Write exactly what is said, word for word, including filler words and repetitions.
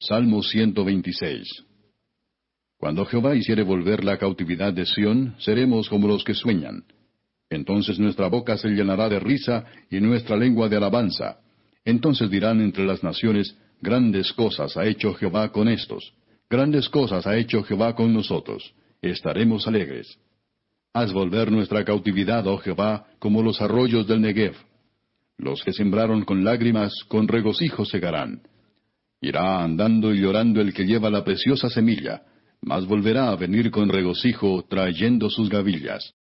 Salmo ciento veintiséis. Cuando Jehová hiciere volver la cautividad de Sión, seremos como los que sueñan. Entonces nuestra boca se llenará de risa y nuestra lengua de alabanza. Entonces dirán entre las naciones, grandes cosas ha hecho Jehová con estos. Grandes cosas ha hecho Jehová con nosotros. Estaremos alegres. Haz volver nuestra cautividad, oh Jehová, como los arroyos del Negev. Los que sembraron con lágrimas, con regocijo segarán. Irá andando y llorando el que lleva la preciosa semilla, mas volverá a venir con regocijo trayendo sus gavillas.